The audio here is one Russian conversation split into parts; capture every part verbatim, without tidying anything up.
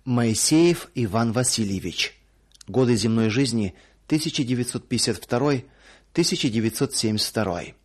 Моисеев Иван Васильевич. Годы земной жизни тысяча девятьсот пятьдесят второй — тысяча девятьсот семьдесят второй.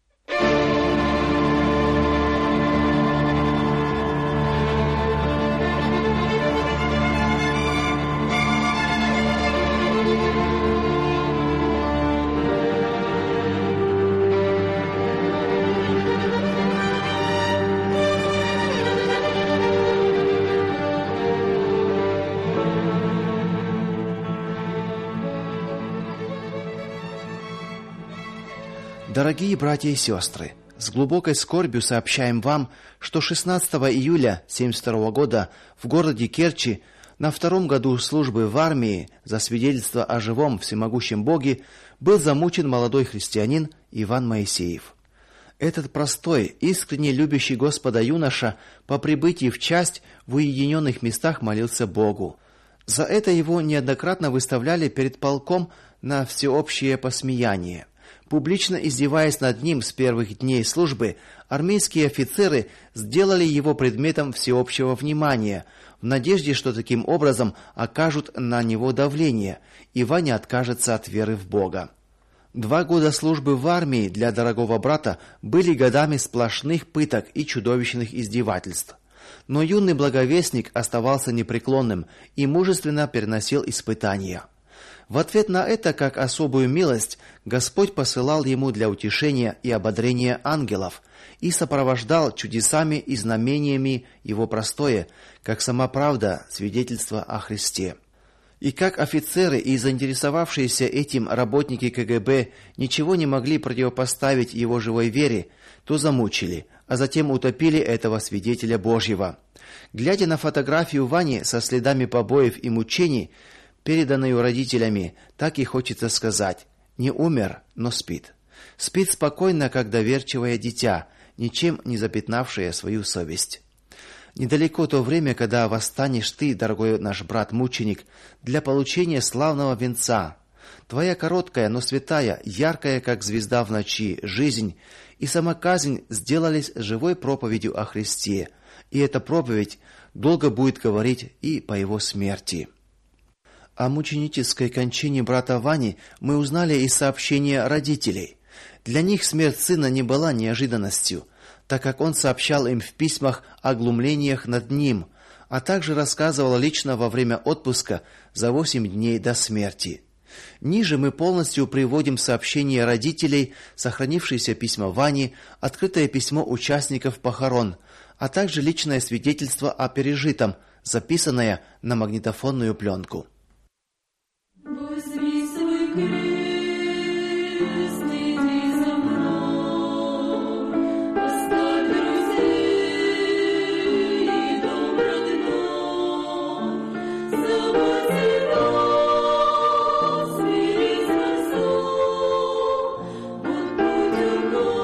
Дорогие братья и сестры, с глубокой скорбью сообщаем вам, что шестнадцатого июля семьдесят второго года в городе Керчи на втором году службы в армии за свидетельство о живом всемогущем Боге был замучен молодой христианин Иван Моисеев. Этот простой, искренне любящий Господа юноша по прибытии в часть в уединенных местах молился Богу. За это его неоднократно выставляли перед полком на всеобщее посмеяние. Публично издеваясь над ним с первых дней службы, армейские офицеры сделали его предметом всеобщего внимания, в надежде, что таким образом окажут на него давление, и Ваня откажется от веры в Бога. Два года службы в армии для дорогого брата были годами сплошных пыток и чудовищных издевательств. Но юный благовестник оставался непреклонным и мужественно переносил испытания. В ответ на это, как особую милость, Господь посылал ему для утешения и ободрения ангелов и сопровождал чудесами и знамениями его простое, как сама правда, свидетельство о Христе. И как офицеры и заинтересовавшиеся этим работники ка гэ бэ ничего не могли противопоставить его живой вере, то замучили, а затем утопили этого свидетеля Божьего. Глядя на фотографию Вани со следами побоев и мучений, переданную родителями, так и хочется сказать: не умер, но спит. Спит спокойно, как доверчивое дитя, ничем не запятнавшее свою совесть. Недалеко то время, когда восстанешь ты, дорогой наш брат-мученик, для получения славного венца. Твоя короткая, но святая, яркая, как звезда в ночи, жизнь и сама казнь сделались живой проповедью о Христе, и эта проповедь долго будет говорить и по его смерти. О мученической кончине брата Вани мы узнали из сообщения родителей. Для них смерть сына не была неожиданностью, так как он сообщал им в письмах о глумлениях над ним, а также рассказывал лично во время отпуска за восемь дней до смерти. Ниже мы полностью приводим сообщения родителей, сохранившиеся письма Вани, открытое письмо участников похорон, а также личное свидетельство о пережитом, записанное на магнитофонную пленку. Возьми свой крест, иди за мной, оставь друзей и дом родной, забудь его, смирись разум, под путем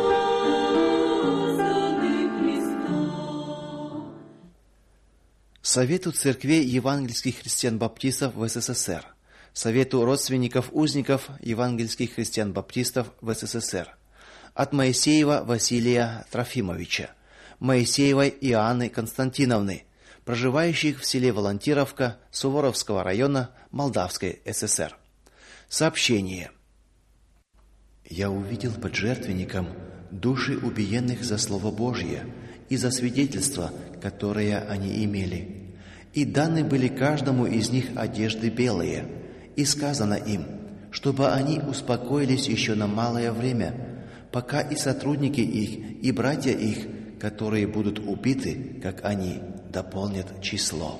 указанным Христом. Совету церквей евангельских христиан-баптистов в эс эс эс эр. Совету родственников узников евангельских христиан-баптистов в эс эс эс эр. От Моисеева Василия Трофимовича, Моисеевой Иоанны Константиновны, проживающих в селе Волонтировка Суворовского района Молдавской эс эс эр. Сообщение. Я увидел под жертвенником души убиенных за слово Божье и за свидетельство, которое они имели. И даны были каждому из них одежды белые. И сказано им, чтобы они успокоились еще на малое время, пока и сотрудники их, и братья их, которые будут убиты, как они, дополнят число.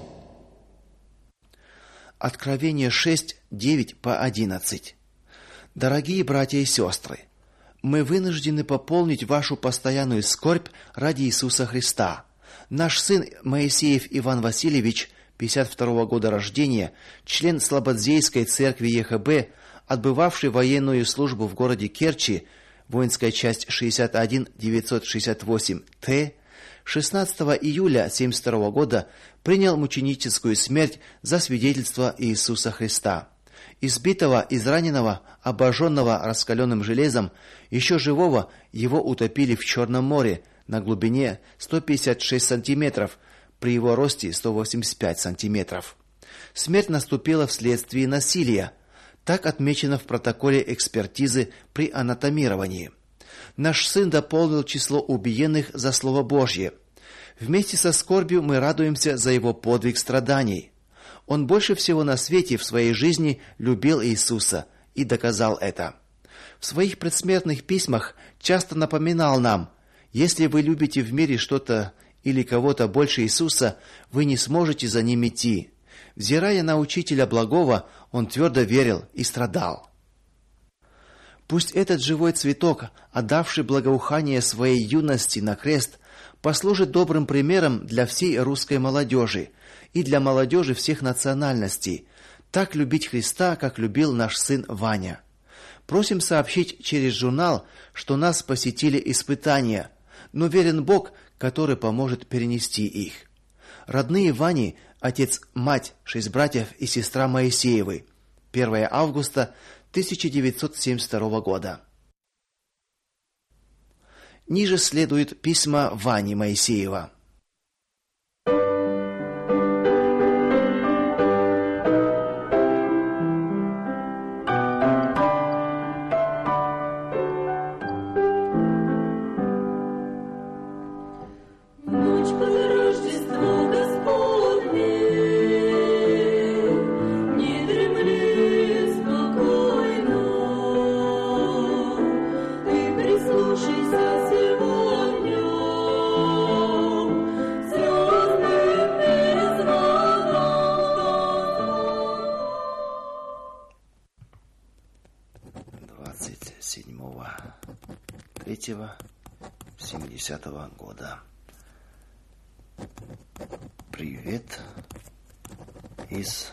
Откровение шесть, девять по одиннадцать. Дорогие братья и сестры, мы вынуждены пополнить вашу постоянную скорбь ради Иисуса Христа. Наш сын Моисеев Иван Васильевич, пятьдесят второго года рождения, член Слободзейской церкви е ха бэ, отбывавший военную службу в городе Керчи, воинская часть шестьдесят один девятьсот шестьдесят восемь тэ, шестнадцатого июля семьдесят второго года принял мученическую смерть за свидетельство Иисуса Христа. Избитого, израненного, обожженного раскаленным железом, еще живого, его утопили в Черном море на глубине сто пятьдесят шесть сантиметров, при его росте сто восемьдесят пять сантиметров. Смерть наступила вследствие насилия. Так отмечено в протоколе экспертизы при анатомировании. Наш сын дополнил число убиенных за слово Божье. Вместе со скорбью мы радуемся за его подвиг страданий. Он больше всего на свете в своей жизни любил Иисуса и доказал это. В своих предсмертных письмах часто напоминал нам: если вы любите в мире что-то или кого-то больше Иисуса, вы не сможете за ним идти. Взирая на учителя благого, он твердо верил и страдал. Пусть этот живой цветок, отдавший благоухание своей юности на крест, послужит добрым примером для всей русской молодежи и для молодежи всех национальностей, так любить Христа, как любил наш сын Ваня. Просим сообщить через журнал, что нас посетили испытания, но верен Бог, который поможет перенести их. Родные Вани, отец, мать, шесть братьев и сестра Моисеевы. первое августа тысяча девятьсот семьдесят второго года. Ниже следуют письма Вани Моисеева. Ночь под Рождество Господне, не дремли спокойно, ты прислушайся сегодня звездным перезвонам. двадцать седьмого третьего семидесятого года. Привет из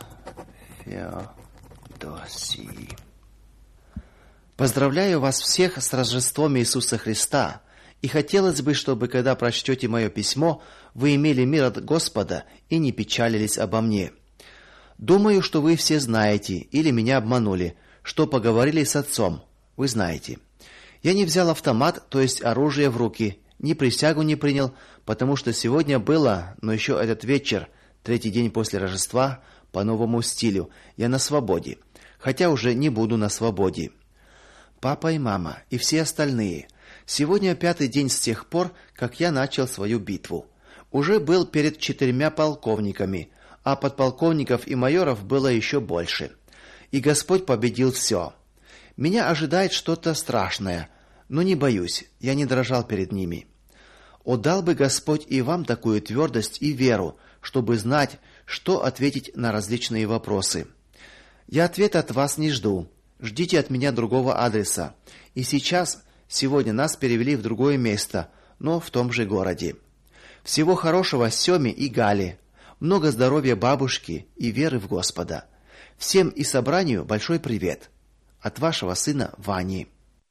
Феодосии. Поздравляю вас всех с Рождеством Иисуса Христа, и хотелось бы, чтобы, когда прочтете мое письмо, вы имели мир от Господа и не печалились обо мне. Думаю, что вы все знаете или меня обманули, что поговорили с отцом. Вы знаете. Я не взял автомат, то есть оружие в руки, ни присягу не принял, потому что сегодня было, но еще этот вечер, третий день после Рождества, по новому стилю, я на свободе, хотя уже не буду на свободе. Папа и мама и все остальные, сегодня пятый день с тех пор, как я начал свою битву. Уже был перед четырьмя полковниками, а подполковников и майоров было еще больше. И Господь победил все. Меня ожидает что-то страшное, но не боюсь, я не дрожал перед ними. О, дал бы Господь и вам такую твердость и веру, чтобы знать, что ответить на различные вопросы. Я ответа от вас не жду. Ждите от меня другого адреса. И сейчас, сегодня нас перевели в другое место, но в том же городе. Всего хорошего Семе и Гале. Много здоровья бабушке и веры в Господа. Всем и собранию большой привет. От вашего сына Вани.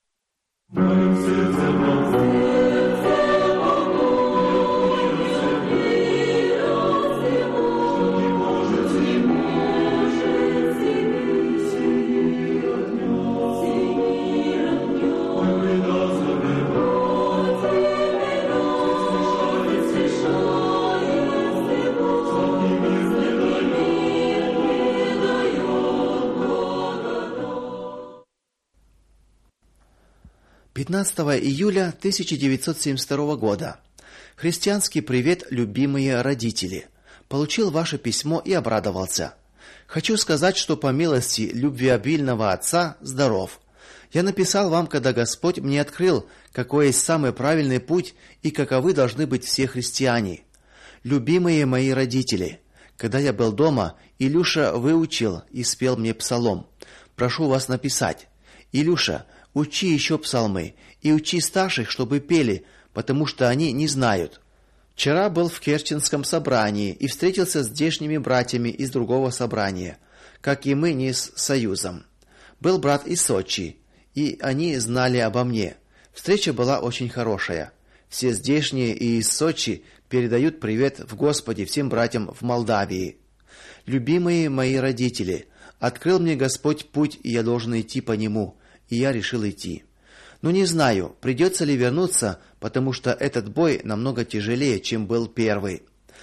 пятнадцатого июля тысяча девятьсот семьдесят второго года. Христианский привет, любимые родители. Получил ваше письмо и обрадовался. Хочу сказать, что по милости любвеобильного Отца здоров. Я написал вам, когда Господь мне открыл, какой есть самый правильный путь и каковы должны быть все христиане. Любимые мои родители, когда я был дома, Илюша выучил и спел мне псалом. Прошу вас написать. Илюша, учи еще псалмы и учи старших, чтобы пели, потому что они не знают. Вчера был в Керченском собрании и встретился с здешними братьями из другого собрания, как и мы не с Союзом. Был брат из Сочи, и они знали обо мне. Встреча была очень хорошая. Все здешние и из Сочи передают привет в Господе всем братьям в Молдавии. Любимые мои родители, открыл мне Господь путь, и я должен идти по нему. И я решил идти. Но не знаю, придется ли вернуться, потому что этот бой намного тяжелее, чем был первый.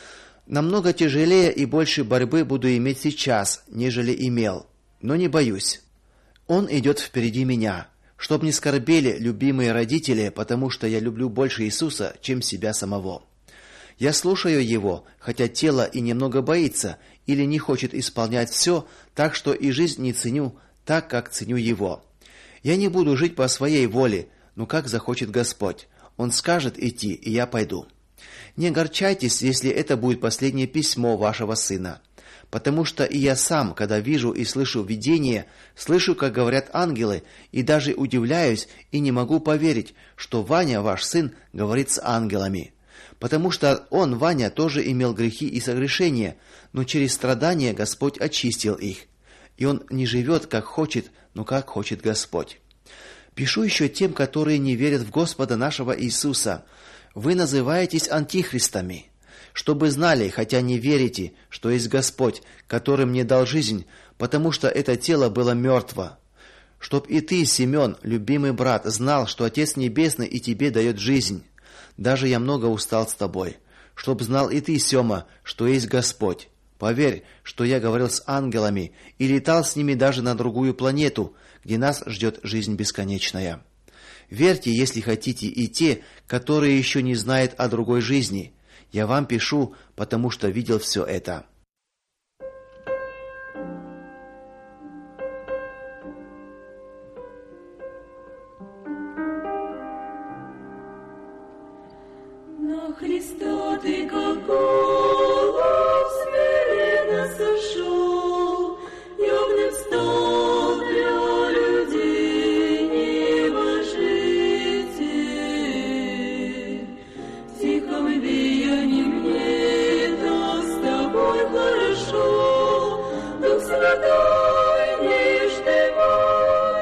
Намного тяжелее и больше борьбы буду иметь сейчас, нежели имел, но не боюсь. Он идет впереди меня, чтоб не скорбели любимые родители, потому что я люблю больше Иисуса, чем себя самого. Я слушаю его, хотя тело и немного боится или не хочет исполнять все, так что и жизнь не ценю так, как ценю его. Я не буду жить по своей воле, но как захочет Господь. Он скажет идти, и я пойду. Не огорчайтесь, если это будет последнее письмо вашего сына, потому что и я сам, когда вижу и слышу видение, слышу, как говорят ангелы, и даже удивляюсь и не могу поверить, что Ваня, ваш сын, говорит с ангелами. Потому что он, Ваня, тоже имел грехи и согрешения, но через страдания Господь очистил их. И он не живет, как хочет, но как хочет Господь. Пишу еще тем, которые не верят в Господа нашего Иисуса. Вы называетесь антихристами, чтобы знали, хотя не верите, что есть Господь, который мне дал жизнь, потому что это тело было мертво. Чтоб и ты, Семен, любимый брат, знал, что Отец Небесный и тебе дает жизнь. Даже я много устал с тобой, чтоб знал и ты, Сема, что есть Господь. Поверь, что я говорил с ангелами и летал с ними даже на другую планету, где нас ждет жизнь бесконечная. Верьте, если хотите, и те, которые еще не знают о другой жизни. Я вам пишу, потому что видел все это. На Христа ты как голубь смиренно сошел, явным стал для людей небожитель. В тихом веянии мне так с тобой хорошо, Дух Святой нежный мой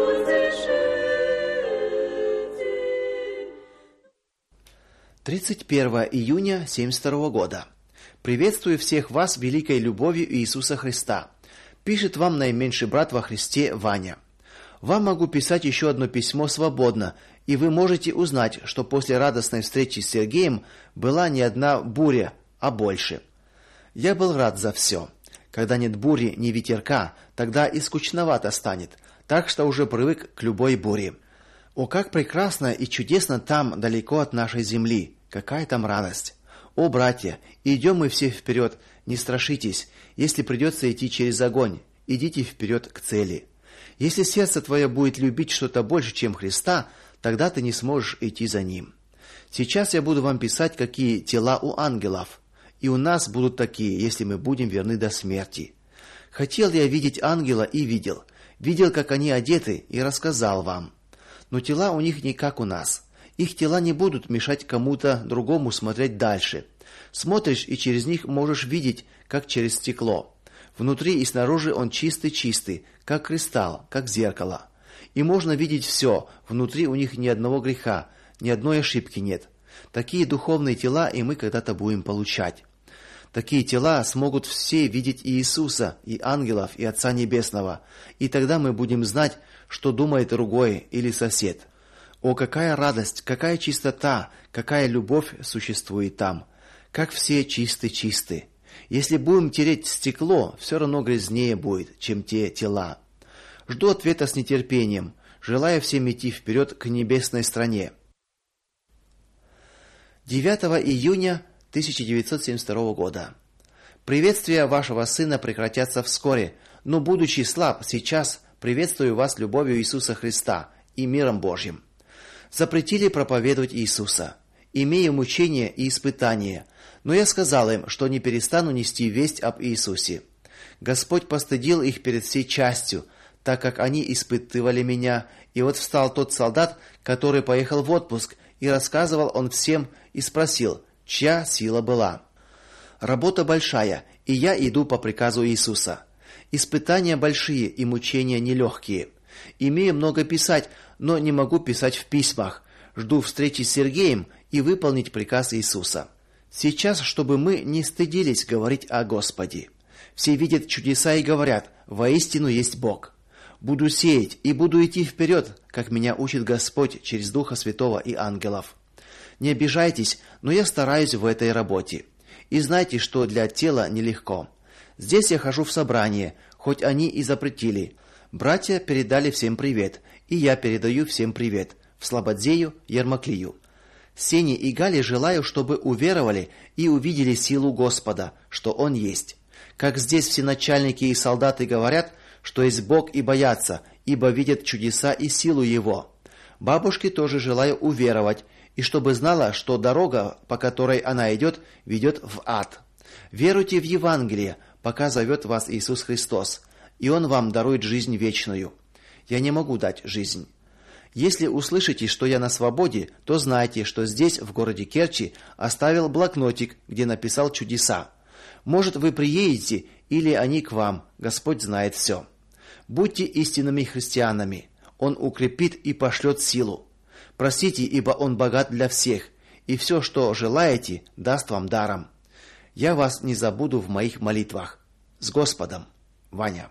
утешитель. тридцать первого июня семьдесят второго года. Приветствую всех вас великой любовью Иисуса Христа. Пишет вам наименьший брат во Христе Ваня. Вам могу писать еще одно письмо свободно, и вы можете узнать, что после радостной встречи с Сергеем была не одна буря, а больше. Я был рад за все. Когда нет бури, ни ветерка, тогда и скучновато станет, так что уже привык к любой буре. О, как прекрасно и чудесно там, далеко от нашей земли! Какая там радость! О, братья, идем мы все вперед, не страшитесь, если придется идти через огонь, идите вперед к цели. Если сердце твое будет любить что-то больше, чем Христа, тогда ты не сможешь идти за Ним. Сейчас я буду вам писать, какие тела у ангелов, и у нас будут такие, если мы будем верны до смерти. Хотел я видеть ангела и видел, видел, как они одеты, и рассказал вам. Но тела у них не как у нас. Их тела не будут мешать кому-то другому смотреть дальше. Смотришь, и через них можешь видеть, как через стекло. Внутри и снаружи он чистый-чистый, как кристалл, как зеркало. И можно видеть все, внутри у них ни одного греха, ни одной ошибки нет. Такие духовные тела и мы когда-то будем получать. Такие тела смогут все видеть и Иисуса, и ангелов, и Отца Небесного. И тогда мы будем знать, что думает другой или сосед. О, какая радость, какая чистота, какая любовь существует там. Как все чисты-чисты. Если будем тереть стекло, все равно грязнее будет, чем те тела. Жду ответа с нетерпением, желаю всем идти вперед к небесной стране. девятого июня тысяча девятьсот семьдесят второго года. Приветствия вашего сына прекратятся вскоре, но, будучи слаб сейчас, приветствую вас любовью Иисуса Христа и миром Божьим. Запретили проповедовать Иисуса. Имею мучения и испытания, но я сказал им, что не перестану нести весть об Иисусе. Господь постыдил их перед всей частью, так как они испытывали меня, и вот встал тот солдат, который поехал в отпуск, и рассказывал он всем, и спросил, чья сила была. Работа большая, и я иду по приказу Иисуса. Испытания большие и мучения нелегкие. Имею много писать, но не могу писать в письмах. Жду встречи с Сергеем и выполнить приказ Иисуса. Сейчас, чтобы мы не стыдились говорить о Господе. Все видят чудеса и говорят: воистину есть Бог. Буду сеять и буду идти вперед, как меня учит Господь через Духа Святого и ангелов. Не обижайтесь, но я стараюсь в этой работе. и знайте, что для тела нелегко. Здесь я хожу в собрание, хоть они и запретили. Братья передали всем привет, и я передаю всем привет, в Слободзею, Ермаклию. Сене и Гале желаю, чтобы уверовали и увидели силу Господа, что Он есть. Как здесь все начальники и солдаты говорят, что есть Бог и боятся, ибо видят чудеса и силу Его. Бабушке тоже желаю уверовать, и чтобы знала, что дорога, по которой она идет, ведет в ад. Веруйте в Евангелие, пока зовет вас Иисус Христос, и Он вам дарует жизнь вечную. Я не могу дать жизнь. Если услышите, что я на свободе, то знайте, что здесь, в городе Керчи, оставил блокнотик, где написал чудеса. Может, вы приедете, или они к вам, Господь знает все. Будьте истинными христианами. Он укрепит и пошлет силу. Просите, ибо Он богат для всех, и все, что желаете, даст вам даром. Я вас не забуду в моих молитвах. С Господом, Ваня.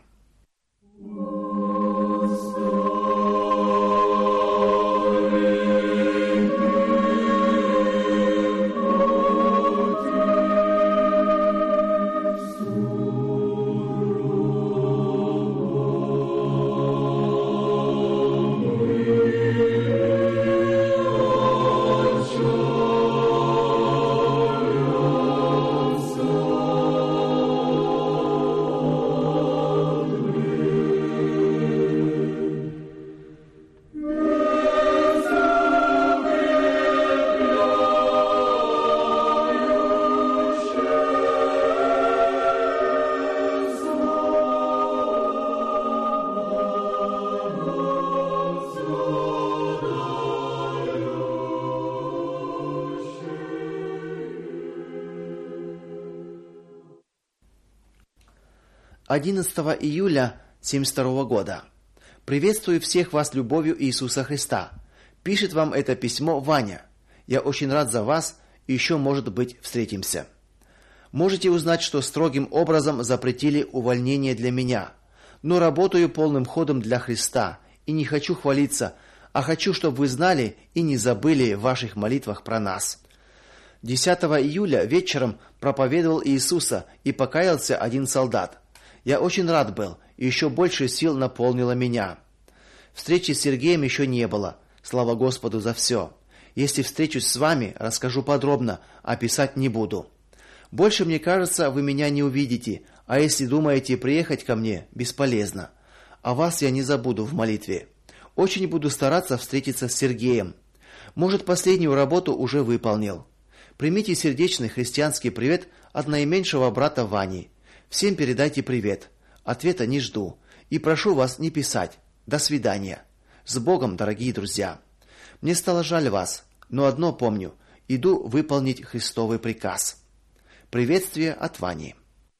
одиннадцатого июля семьдесят второго года. Приветствую всех вас любовью Иисуса Христа. Пишет вам это письмо Ваня. Я очень рад за вас, и еще, может быть, встретимся. Можете узнать, что строгим образом запретили увольнение для меня, но работаю полным ходом для Христа, и не хочу хвалиться, а хочу, чтобы вы знали и не забыли в ваших молитвах про нас. десятого июля вечером проповедовал Иисуса, и покаялся один солдат. Я очень рад был, и еще больше сил наполнило меня. Встречи с Сергеем еще не было. Слава Господу за все. Если встречусь с вами, расскажу подробно, а писать не буду. Больше, мне кажется, вы меня не увидите, а если думаете приехать ко мне, бесполезно. А вас я не забуду в молитве. Очень буду стараться встретиться с Сергеем. Может, последнюю работу уже выполнил. Примите сердечный христианский привет от наименьшего брата Вани. Всем передайте привет. Ответа не жду. И прошу вас не писать. До свидания. С Богом, дорогие друзья. Мне стало жаль вас, но одно помню. Иду выполнить Христовый приказ. Приветствие от Вани.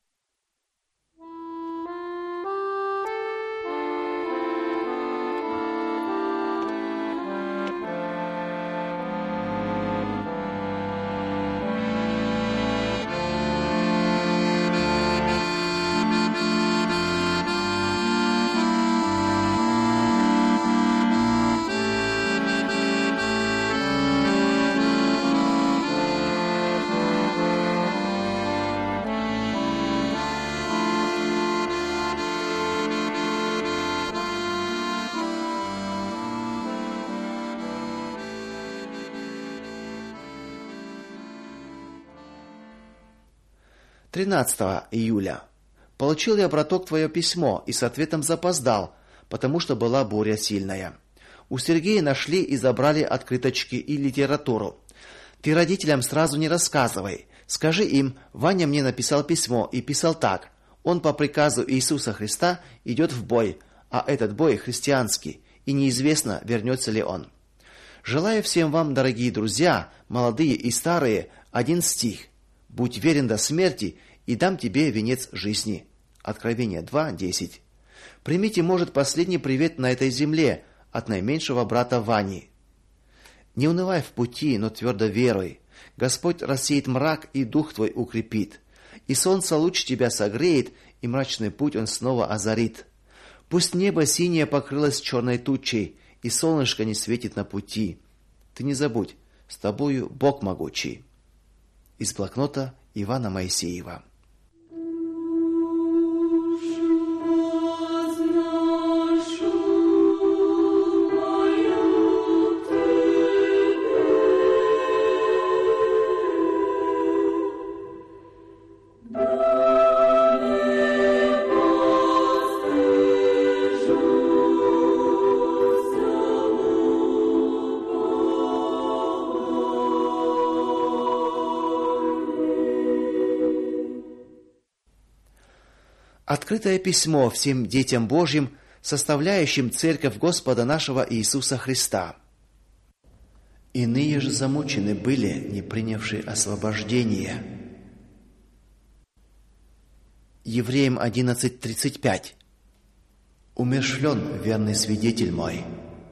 тринадцатого июля. Получил я, браток, твое письмо и с ответом запоздал, потому что была буря сильная. У Сергея нашли и забрали открыточки и литературу. Ты родителям сразу не рассказывай. Скажи им, Ваня мне написал письмо и писал так: он по приказу Иисуса Христа идет в бой, а этот бой христианский, и неизвестно, вернется ли он. Желаю всем вам, дорогие друзья, молодые и старые, один стих: будь верен до смерти, и дам тебе венец жизни. Откровение два десять. Примите, может, последний привет на этой земле от наименьшего брата Вани. Не унывай в пути, но твердо веруй. Господь рассеет мрак, и дух твой укрепит. И солнце луч тебя согреет, и мрачный путь он снова озарит. Пусть небо синее покрылось черной тучей, и солнышко не светит на пути. Ты не забудь, с тобою Бог могучий. Из блокнота Ивана Моисеева. Открытое письмо всем детям Божьим, составляющим Церковь Господа нашего Иисуса Христа. Иные же замучены были, не принявшие освобождение. Евреям одиннадцать тридцать пять. Умерщвлен верный свидетель мой.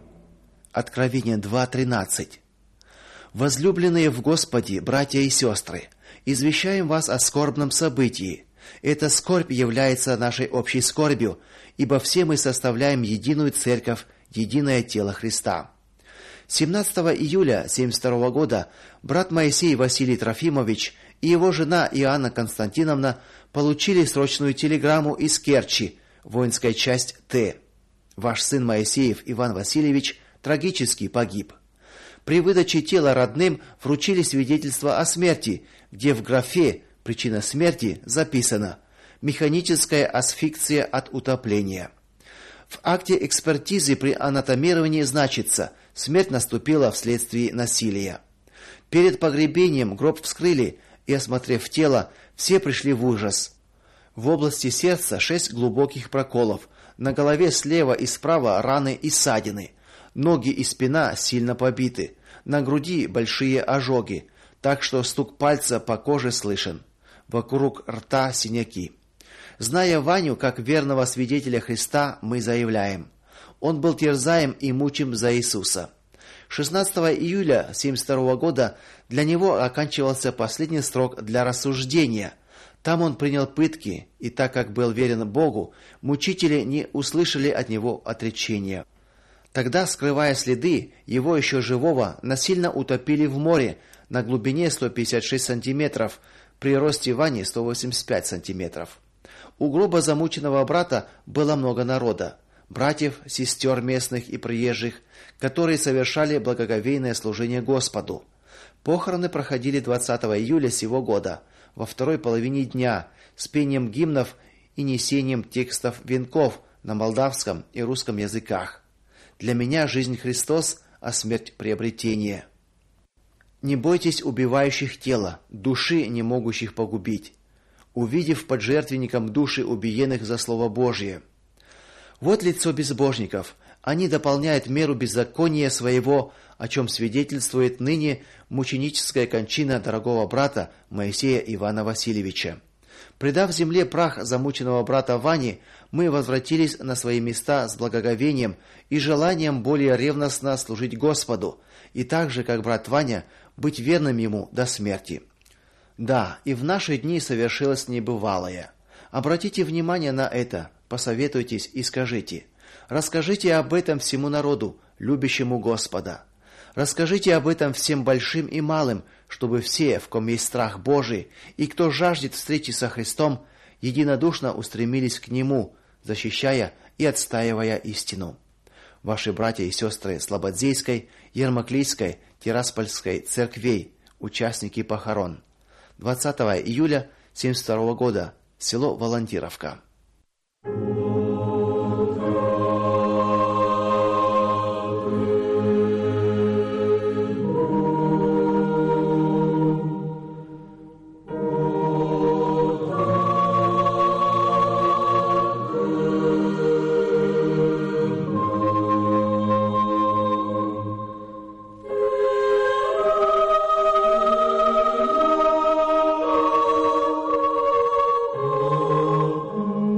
Откровение два тринадцать. Возлюбленные в Господе, братья и сестры, извещаем вас о скорбном событии. Эта скорбь является нашей общей скорбью, ибо все мы составляем единую церковь, единое тело Христа. семнадцатого июля семьдесят второго года брат Моисей Василий Трофимович и его жена Иоанна Константиновна получили срочную телеграмму из Керчи, воинская часть Т. Ваш сын Моисеев Иван Васильевич трагически погиб. При выдаче тела родным вручили свидетельство о смерти, где в графе «Причина смерти» записано «механическая асфиксия от утопления». В акте экспертизы при анатомировании значится «смерть наступила вследствие насилия». Перед погребением гроб вскрыли, и, осмотрев тело, все пришли в ужас. В области сердца шесть глубоких проколов, на голове слева и справа раны и ссадины, ноги и спина сильно побиты, на груди большие ожоги, так что стук пальца по коже слышен. Вокруг рта синяки. Зная Ваню как верного свидетеля Христа, мы заявляем: он был терзаем и мучим за Иисуса. шестнадцатого июля семьдесят второго года для него оканчивался последний срок для рассуждения. Там он принял пытки, и так как был верен Богу, мучители не услышали от него отречения. Тогда, скрывая следы, его еще живого насильно утопили в море на глубине сто пятьдесят шесть сантиметров, при росте Вани сто восемьдесят пять сантиметров. У гроба замученного брата было много народа: братьев, сестер местных и приезжих, которые совершали благоговейное служение Господу. Похороны проходили двадцатого июля сего года, во второй половине дня, с пением гимнов и несением текстов венков на молдавском и русском языках. Для меня жизнь Христос, а смерть приобретение. Не бойтесь убивающих тела, души не могущих погубить, увидев под жертвенником души убиенных за слово Божие. Вот лицо безбожников. Они дополняют меру беззакония своего, о чем свидетельствует ныне мученическая кончина дорогого брата Моисея Ивана Васильевича. Предав земле прах замученного брата Вани, мы возвратились на свои места с благоговением и желанием более ревностно служить Господу, и так же, как брат Ваня, быть верным ему до смерти. Да, и в наши дни совершилось небывалое. Обратите внимание на это, посоветуйтесь и скажите. Расскажите об этом всему народу, любящему Господа. Расскажите об этом всем большим и малым, чтобы все, в ком есть страх Божий, и кто жаждет встречи со Христом, единодушно устремились к Нему, защищая и отстаивая истину. Ваши братья и сестры Слободзейской, Ермаклийской, Тираспольской церквей, участники похорон. двадцатого июля семьдесят второго года, село Волонтировка. Oh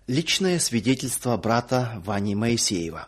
Личное свидетельство брата Вани Моисеева.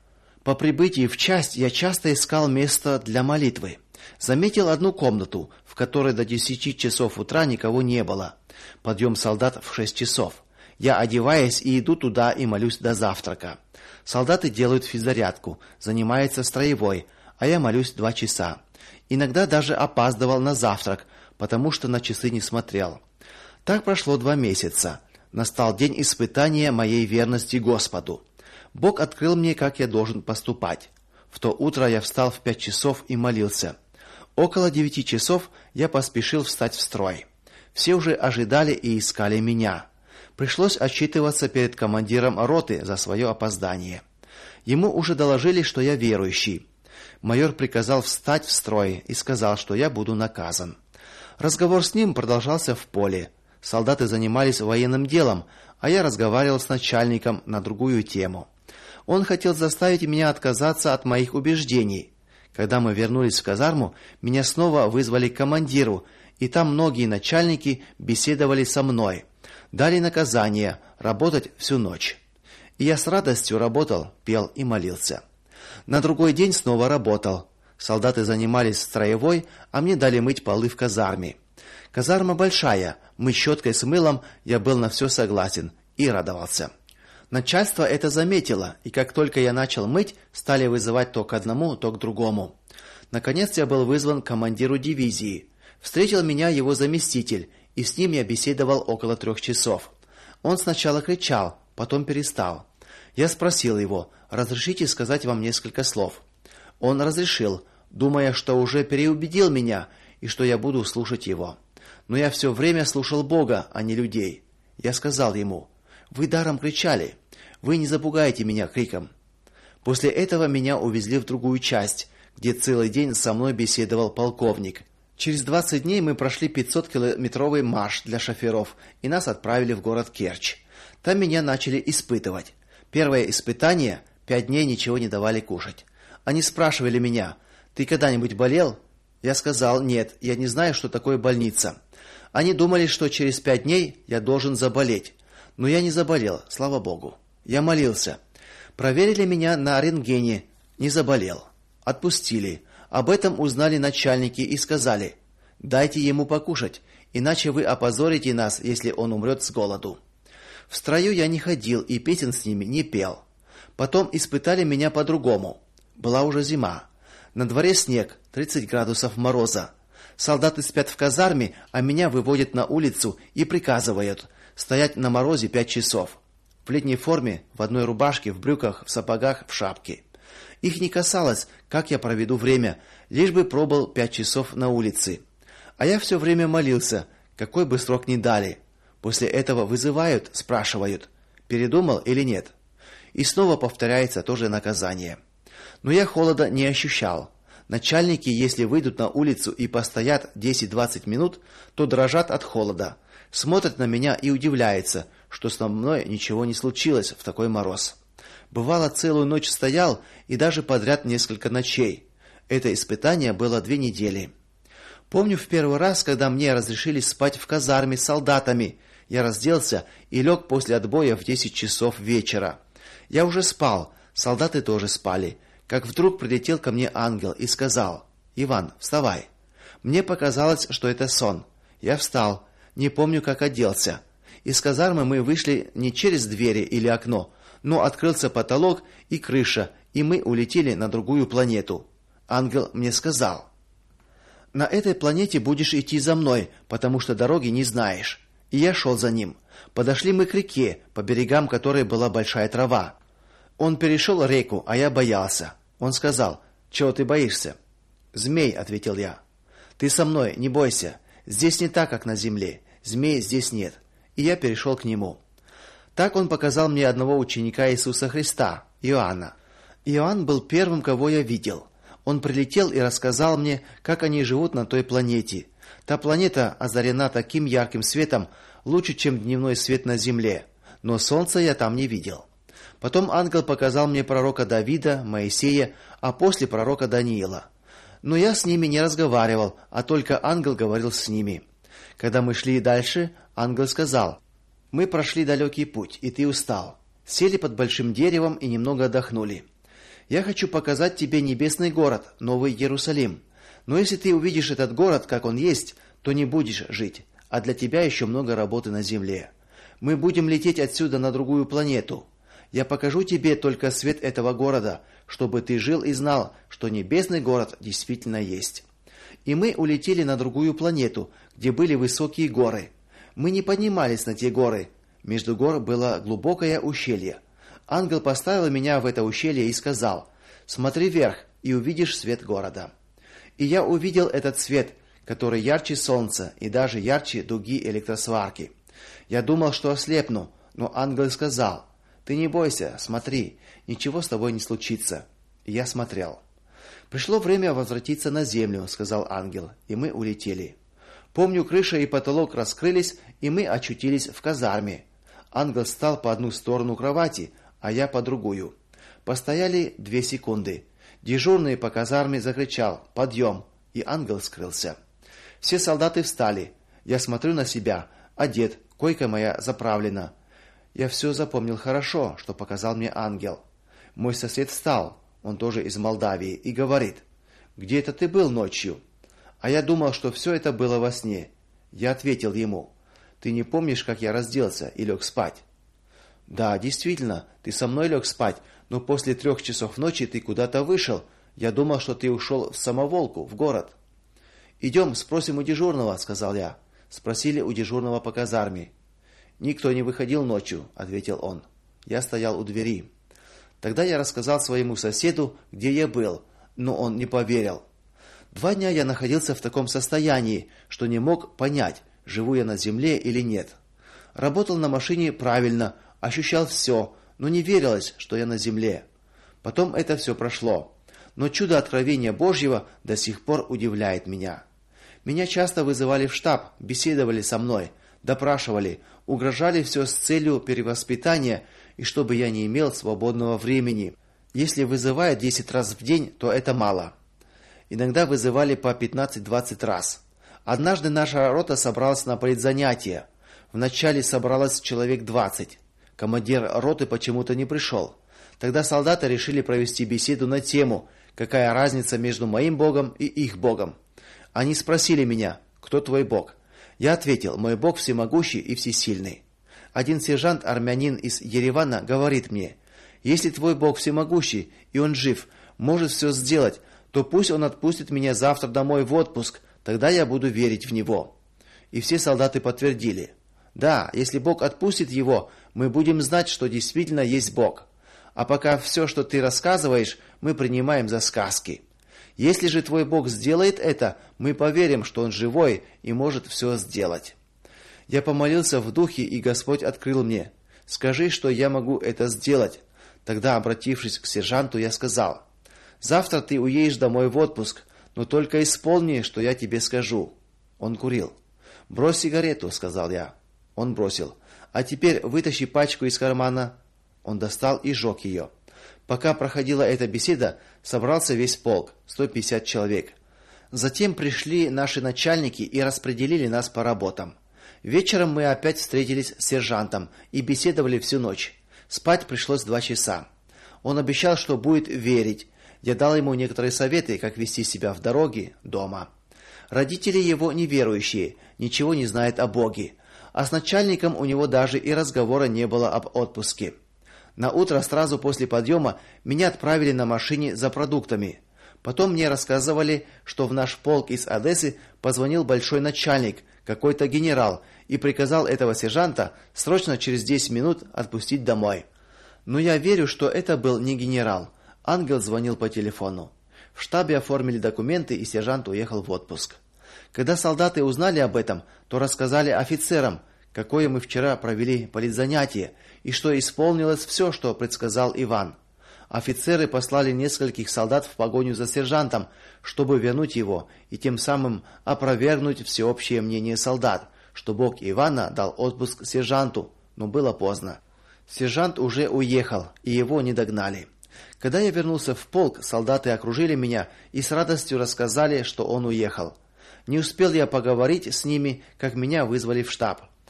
По прибытии в часть я часто искал место для молитвы. Заметил одну комнату, в которой до десяти часов утра никого не было. Подъем солдат в шесть часов. Я одеваюсь и иду туда и молюсь до завтрака. Солдаты делают физзарядку, занимаются строевой, а я молюсь два часа. Иногда даже опаздывал на завтрак, потому что на часы не смотрел. Так прошло два месяца. Настал день испытания моей верности Господу. Бог открыл мне, как я должен поступать. В то утро я встал в пять часов и молился. Около девяти часов я поспешил встать в строй. Все уже ожидали и искали меня. Пришлось отчитываться перед командиром роты за свое опоздание. Ему уже доложили, что я верующий. Майор приказал встать в строй и сказал, что я буду наказан. Разговор с ним продолжался в поле. Солдаты занимались военным делом, а я разговаривал с начальником на другую тему. Он хотел заставить меня отказаться от моих убеждений. Когда мы вернулись в казарму, меня снова вызвали к командиру, и там многие начальники беседовали со мной. Дали наказание работать всю ночь. И я с радостью работал, пел и молился. На другой день снова работал. Солдаты занимались строевой, а мне дали мыть полы в казарме. Казарма большая, мыть щеткой с мылом я был на все согласен и радовался. Начальство это заметило, и как только я начал мыть, стали вызывать то к одному, то к другому. Наконец я был вызван к командиру дивизии. Встретил меня его заместитель, и с ним я беседовал около трех часов. Он сначала кричал, потом перестал. Я спросил его: "Разрешите сказать вам несколько слов?" Он разрешил, думая, что уже переубедил меня и что я буду слушать его. Но я все время слушал Бога, а не людей. Я сказал ему: "Вы даром кричали. Вы не запугаете меня криком". После этого меня увезли в другую часть, где целый день со мной беседовал полковник. Через двадцать дней мы прошли пятисоткилометровый марш для шоферов, и нас отправили в город Керчь. Там меня начали испытывать. Первое испытание пять дней ничего не давали кушать. Они спрашивали меня: "Ты когда-нибудь болел?" Я сказал: "Нет, я не знаю, что такое больница". Они думали, что через пять дней я должен заболеть. Но я не заболел, слава Богу. Я молился. Проверили меня на рентгене, не заболел. Отпустили. Об этом узнали начальники и сказали: "Дайте ему покушать, иначе вы опозорите нас, если он умрет с голоду". В строю я не ходил и песен с ними не пел. Потом испытали меня по-другому. Была уже зима. На дворе снег, тридцать градусов мороза. Солдаты спят в казарме, а меня выводят на улицу и приказывают стоять на морозе пять часов. В летней форме, в одной рубашке, в брюках, в сапогах, в шапке. Их не касалось, как я проведу время, лишь бы пробыл пять часов на улице. А я все время молился, какой бы срок ни дали. После этого вызывают, спрашивают: "Передумал или нет?" И снова повторяется то же наказание. Но я холода не ощущал. Начальники, если выйдут на улицу и постоят десять-двадцать минут, то дрожат от холода. Смотрят на меня и удивляются, что со мной ничего не случилось в такой мороз. Бывало, целую ночь стоял и даже подряд несколько ночей. Это испытание было две недели. Помню, в первый раз, когда мне разрешили спать в казарме с солдатами, я разделся и лег после отбоя в десять часов вечера. Я уже спал, солдаты тоже спали. Как вдруг прилетел ко мне ангел и сказал: "Иван, вставай". Мне показалось, что это сон. Я встал, не помню, как оделся. Из казармы мы вышли не через двери или окно, но открылся потолок и крыша, и мы улетели на другую планету. Ангел мне сказал: "На этой планете будешь идти за мной, потому что дороги не знаешь". И я шел за ним. Подошли мы к реке, по берегам которой была большая трава. Он перешел реку, а я боялся. Он сказал: "Чего ты боишься?" "Змей", ответил я. "Ты со мной, не бойся. Здесь не так, как на земле. Змей здесь нет". И я перешел к нему. Так он показал мне одного ученика Иисуса Христа, Иоанна. Иоанн был первым, кого я видел. Он прилетел и рассказал мне, как они живут на той планете. Та планета озарена таким ярким светом, лучше, чем дневной свет на земле. Но солнца я там не видел. Потом ангел показал мне пророка Давида, Моисея, а после пророка Даниила. Но я с ними не разговаривал, а только ангел говорил с ними. Когда мы шли дальше, ангел сказал: Мы прошли далекий путь, и ты устал. Сели под большим деревом и немного отдохнули. Я хочу показать тебе небесный город, Новый Иерусалим. Но если ты увидишь этот город, как он есть, то не будешь жить, а для тебя еще много работы на земле. Мы будем лететь отсюда на другую планету. Я покажу тебе только свет этого города, чтобы ты жил и знал, что небесный город действительно есть. И мы улетели на другую планету, где были высокие горы. Мы не поднимались на те горы. Между гор было глубокое ущелье. Ангел поставил меня в это ущелье и сказал: "Смотри вверх, и увидишь свет города". И я увидел этот свет, который ярче солнца и даже ярче дуги электросварки. Я думал, что ослепну, но ангел сказал: "Ты не бойся, смотри, ничего с тобой не случится". И я смотрел. "Пришло время возвратиться на землю", сказал ангел, и мы улетели. Помню, крыша и потолок раскрылись, и мы очутились в казарме. Ангел стал по одну сторону кровати, а я по другую. Постояли две секунды. Дежурный по казарме закричал: "Подъем!", и ангел скрылся. Все солдаты встали. Я смотрю на себя, одет, койка моя заправлена. Я все запомнил хорошо, что показал мне ангел. Мой сосед встал, он тоже из Молдавии, и говорит: "Где это ты был ночью?" А я думал, что все это было во сне. Я ответил ему: "Ты не помнишь, как я разделся и лег спать?" "Да, действительно, ты со мной лег спать, но после трех часов ночи ты куда-то вышел. Я думал, что ты ушел в самоволку, в город". «Идем, спросим у дежурного", сказал я. Спросили у дежурного по казарме. "Никто не выходил ночью", ответил он. Я стоял у двери. Тогда я рассказал своему соседу, где я был, но он не поверил. Два дня я находился в таком состоянии, что не мог понять, живу я на земле или нет. Работал на машине правильно, ощущал все, но не верилось, что я на земле. Потом это все прошло. Но чудо откровения Божьего до сих пор удивляет меня. Меня часто вызывали в штаб, беседовали со мной, допрашивали, угрожали все с целью перевоспитания и чтобы я не имел свободного времени. Если вызывают десять раз в день, то это мало. Иногда вызывали по пятнадцать-двадцать раз. Однажды наша рота собралась на политзанятие. Вначале собралось человек двадцать. Командир роты почему-то не пришел. Тогда солдаты решили провести беседу на тему: какая разница между моим Богом и их Богом. Они спросили меня: "Кто твой Бог?" Я ответил: "Мой Бог всемогущий и всесильный". Один сержант, армянин из Еревана, говорит мне: "Если твой Бог всемогущий и он жив, может все сделать, то пусть он отпустит меня завтра домой в отпуск, тогда я буду верить в него". И все солдаты подтвердили: "Да, если Бог отпустит его, мы будем знать, что действительно есть Бог. А пока все, что ты рассказываешь, мы принимаем за сказки. Если же твой Бог сделает это, мы поверим, что он живой и может все сделать". Я помолился в духе, и Господь открыл мне: "Скажи, что я могу это сделать". Тогда, обратившись к сержанту, я сказал: "Завтра ты уедешь домой в отпуск, но только исполни, что я тебе скажу". Он курил. "Брось сигарету", сказал я. Он бросил. "А теперь вытащи пачку из кармана". Он достал и сжег ее. Пока проходила эта беседа, собрался весь полк, сто пятьдесят человек. Затем пришли наши начальники и распределили нас по работам. Вечером мы опять встретились с сержантом и беседовали всю ночь. Спать пришлось два часа. Он обещал, что будет верить. Я дал ему некоторые советы, как вести себя в дороге, дома. Родители его неверующие, ничего не знают о Боге, а с начальником у него даже и разговора не было об отпуске. На утро сразу после подъема меня отправили на машине за продуктами. Потом мне рассказывали, что в наш полк из Одессы позвонил большой начальник, какой-то генерал, и приказал этого сержанта срочно через десять минут отпустить домой. Но я верю, что это был не генерал. Ангел звонил по телефону. В штабе оформили документы, и сержант уехал в отпуск. Когда солдаты узнали об этом, то рассказали офицерам, какое мы вчера провели политзанятие, и что исполнилось все, что предсказал Иван. Офицеры послали нескольких солдат в погоню за сержантом, чтобы вернуть его и тем самым опровергнуть всеобщее мнение солдат, что Бог Ивана дал отпуск сержанту, но было поздно. Сержант уже уехал, и его не догнали. Когда я вернулся в полк, солдаты окружили меня и с радостью рассказали, что он уехал. Не успел я поговорить с ними, как меня вызвали в штаб.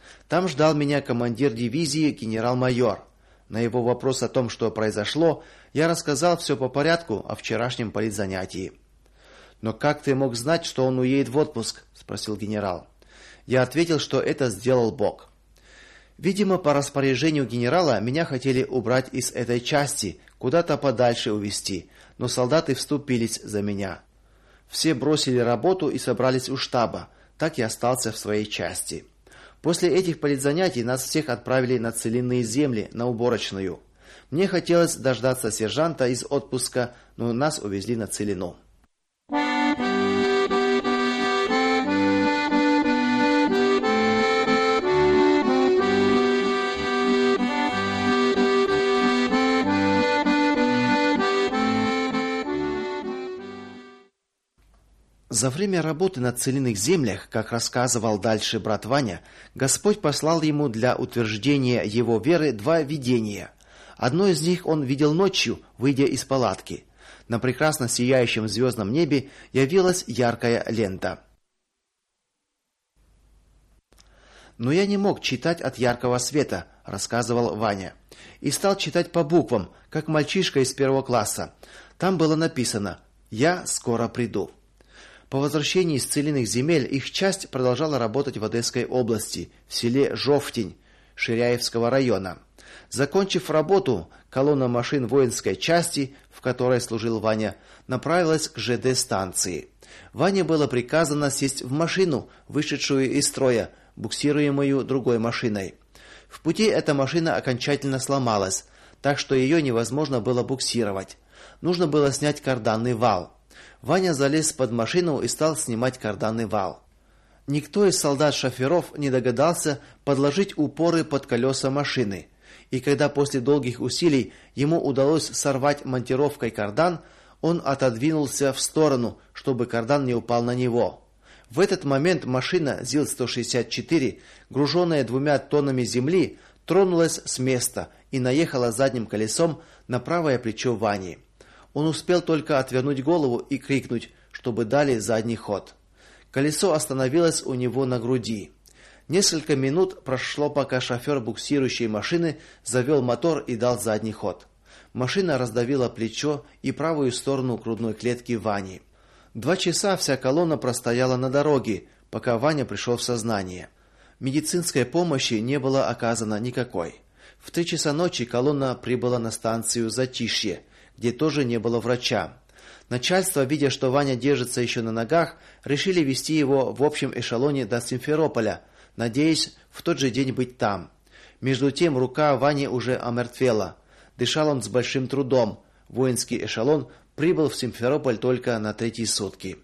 Там ждал меня командир дивизии генерал-майор. На его вопрос о том, что произошло, я рассказал все по порядку о вчерашнем политзанятии. Но как ты мог знать, что он уедет в отпуск, спросил генерал. Я ответил, что это сделал Бог. Видимо, по распоряжению генерала меня хотели убрать из этой части, куда-то подальше увезти, но солдаты вступились за меня. Все бросили работу и собрались у штаба. Так я остался в своей части. После этих политзанятий нас всех отправили на целинные земли, на уборочную. Мне хотелось дождаться сержанта из отпуска, но нас увезли на целину. За время работы на целинных землях, как рассказывал дальше брат Ваня, Господь послал ему для утверждения его веры два видения. Одно из них он видел ночью, выйдя из палатки. На прекрасно сияющем звездном небе явилась яркая лента. Но я не мог читать от яркого света, рассказывал Ваня, и стал читать по буквам, как мальчишка из первого класса. Там было написано: "Я скоро приду". По возвращении из целинных земель их часть продолжала работать в Одесской области, в селе Жовтень Ширяевского района. Закончив работу, колонна машин воинской части, в которой служил Ваня, направилась к ЖД-станции. Ване было приказано сесть в машину, вышедшую из строя, буксируемую другой машиной. В пути эта машина окончательно сломалась, так что ее невозможно было буксировать. Нужно было снять карданный вал. Ваня залез под машину и стал снимать карданный вал. Никто из солдат-шоферов не догадался подложить упоры под колеса машины. И когда после долгих усилий ему удалось сорвать монтировкой кардан, он отодвинулся в сторону, чтобы кардан не упал на него. В этот момент машина ЗИЛ сто шестьдесят четыре, груженная двумя тоннами земли, тронулась с места и наехала задним колесом на правое плечо Вани. Он успел только отвернуть голову и крикнуть, чтобы дали задний ход. Колесо остановилось у него на груди. Несколько минут прошло, пока шофер буксирующей машины завел мотор и дал задний ход. Машина раздавила плечо и правую сторону грудной клетки Вани. Два часа вся колонна простояла на дороге, пока Ваня пришел в сознание. Медицинской помощи не было оказано никакой. В три часа ночи колонна прибыла на станцию Затишье, где тоже не было врача. Начальство, видя, что Ваня держится еще на ногах, решили везти его в общем эшелоне до Симферополя, надеясь в тот же день быть там. Между тем рука Вани уже омертвела. Дышал он с большим трудом. Воинский эшелон прибыл в Симферополь только на третьи сутки.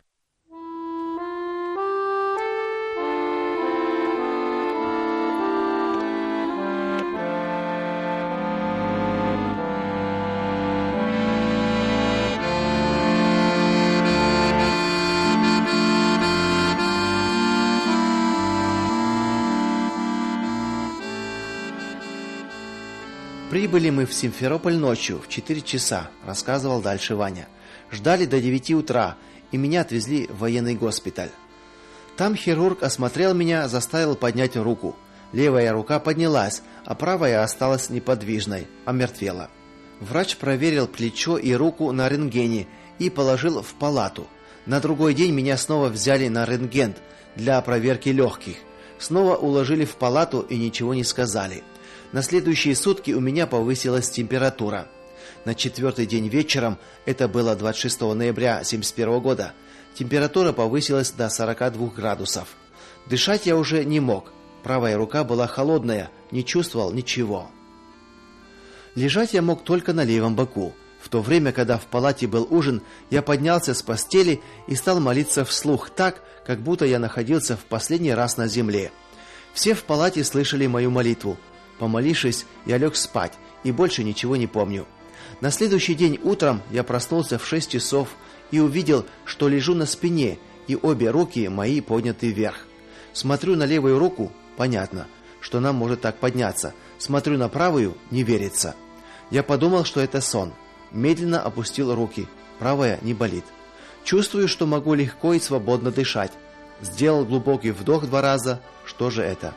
Прибыли мы в Симферополь ночью в четыре часа, рассказывал дальше Ваня. Ждали до девяти утра, и меня отвезли в военный госпиталь. Там хирург осмотрел меня, заставил поднять руку. Левая рука поднялась, а правая осталась неподвижной, омертвела. Врач проверил плечо и руку на рентгене и положил в палату. На другой день меня снова взяли на рентген для проверки легких. Снова уложили в палату и ничего не сказали. На следующие сутки у меня повысилась температура. На четвертый день вечером, это было двадцать шестого ноября семьдесят первого года, температура повысилась до сорока двух градусов. Дышать я уже не мог. Правая рука была холодная, не чувствовал ничего. Лежать я мог только на левом боку. В то время, когда в палате был ужин, я поднялся с постели и стал молиться вслух так, как будто я находился в последний раз на земле. Все в палате слышали мою молитву. Помолившись, я лег спать и больше ничего не помню. На следующий день утром я проснулся в шесть часов и увидел, что лежу на спине, и обе руки мои подняты вверх. Смотрю на левую руку, понятно, что она может так подняться. Смотрю на правую, не верится. Я подумал, что это сон. Медленно опустил руки. Правая не болит. Чувствую, что могу легко и свободно дышать. Сделал глубокий вдох два раза. Что же это?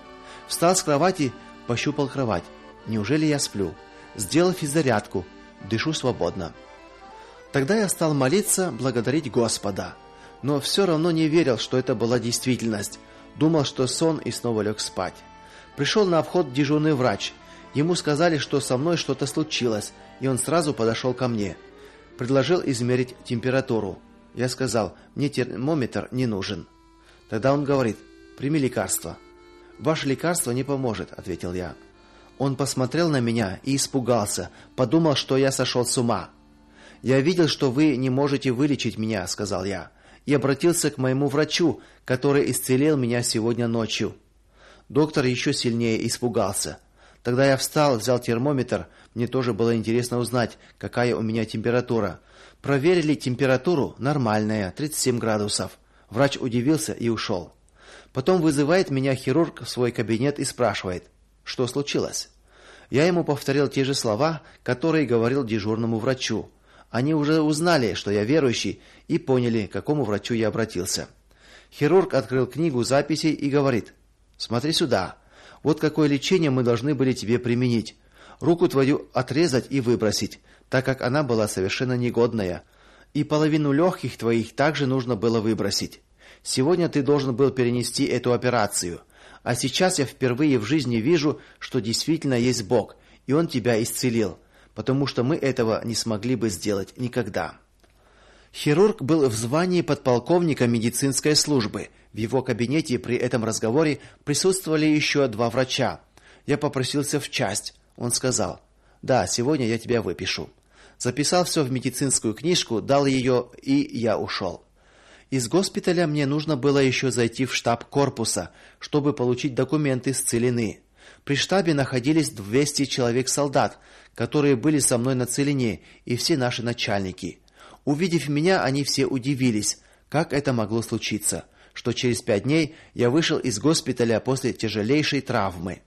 Встал с кровати, пощупал кровать. Неужели я сплю? Сделал физзарядку. Дышу свободно. Тогда я стал молиться, благодарить Господа, но все равно не верил, что это была действительность. Думал, что сон, и снова лег спать. Пришел на вход дежурный врач. Ему сказали, что со мной что-то случилось, и он сразу подошел ко мне. Предложил измерить температуру. Я сказал: "Мне термометр не нужен". Тогда он говорит: "Прими лекарство". "Ваше лекарство не поможет", ответил я. Он посмотрел на меня и испугался, подумал, что я сошел с ума. "Я видел, что вы не можете вылечить меня", сказал я, и обратился к моему врачу, который исцелил меня сегодня ночью. Доктор еще сильнее испугался. Тогда я встал, взял термометр. Мне тоже было интересно узнать, какая у меня температура. Проверили температуру, нормальная, тридцать семь градусов. Врач удивился и ушел. Потом вызывает меня хирург в свой кабинет и спрашивает: "Что случилось?" Я ему повторил те же слова, которые говорил дежурному врачу. Они уже узнали, что я верующий, и поняли, к какому врачу я обратился. Хирург открыл книгу записей и говорит: "Смотри сюда. Вот какое лечение мы должны были тебе применить. Руку твою отрезать и выбросить, так как она была совершенно негодная. И половину легких твоих также нужно было выбросить. Сегодня ты должен был перенести эту операцию. А сейчас я впервые в жизни вижу, что действительно есть Бог, и Он тебя исцелил, потому что мы этого не смогли бы сделать никогда". Хирург был в звании подполковника медицинской службы. В его кабинете при этом разговоре присутствовали еще два врача. Я попросился в часть. Он сказал: "Да, сегодня я тебя выпишу". Записал все в медицинскую книжку, дал ее, и я ушел. Из госпиталя мне нужно было еще зайти в штаб корпуса, чтобы получить документы с целины. При штабе находились двести человек-солдат, которые были со мной на целине, и все наши начальники. Увидев меня, они все удивились, как это могло случиться, что через пять дней я вышел из госпиталя после тяжелейшей травмы.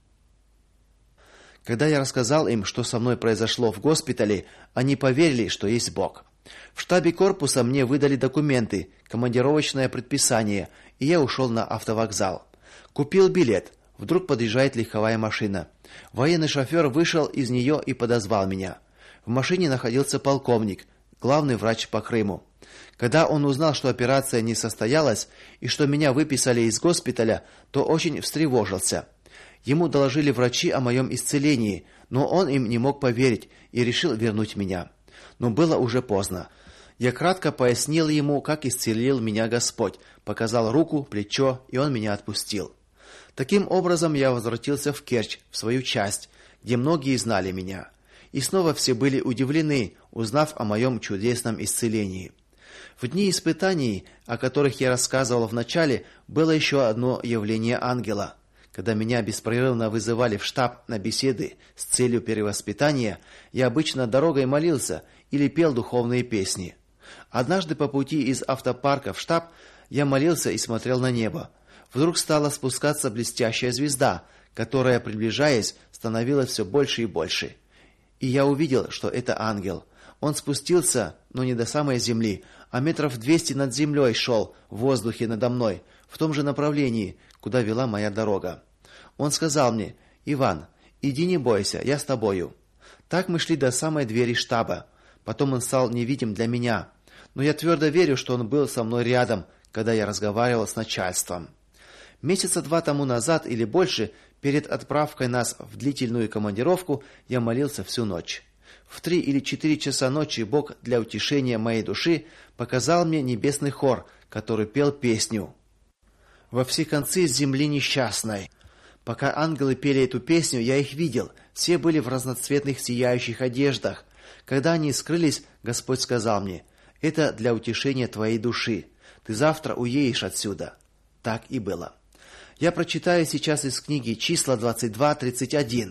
Когда я рассказал им, что со мной произошло в госпитале, они поверили, что есть Бог. В штабе корпуса мне выдали документы, командировочное предписание, и я ушел на автовокзал. Купил билет. Вдруг подъезжает легковая машина. Военный шофер вышел из нее и подозвал меня. В машине находился полковник, главный врач по Крыму. Когда он узнал, что операция не состоялась и что меня выписали из госпиталя, то очень встревожился. Ему доложили врачи о моем исцелении, но он им не мог поверить и решил вернуть меня. Но было уже поздно. Я кратко пояснил ему, как исцелил меня Господь, показал руку, плечо, и он меня отпустил. Таким образом я возвратился в Керчь, в свою часть, где многие знали меня. И снова все были удивлены, узнав о моем чудесном исцелении. В дни испытаний, о которых я рассказывал в начале, было еще одно явление ангела. Когда меня беспрерывно вызывали в штаб на беседы с целью перевоспитания, я обычно дорогой молился или пел духовные песни. Однажды по пути из автопарка в штаб я молился и смотрел на небо. Вдруг стала спускаться блестящая звезда, которая, приближаясь, становилась все больше и больше. И я увидел, что это ангел. Он спустился, но не до самой земли, а метров двести над землей шел в воздухе надо мной, в том же направлении, куда вела моя дорога. Он сказал мне: "Иван, иди, не бойся, я с тобою". Так мы шли до самой двери штаба. Потом он стал невидим для меня, но я твердо верю, что он был со мной рядом, когда я разговаривал с начальством. Месяца два тому назад или больше, перед отправкой нас в длительную командировку, я молился всю ночь. В три или четыре часа ночи Бог для утешения моей души показал мне небесный хор, который пел песню: "Во все концы земли несчастной". Пока ангелы пели эту песню, я их видел. Все были в разноцветных сияющих одеждах. Когда они скрылись, Господь сказал мне: "Это для утешения твоей души. Ты завтра уедешь отсюда". Так и было. Я прочитаю сейчас из книги Числа двадцать два тридцать один.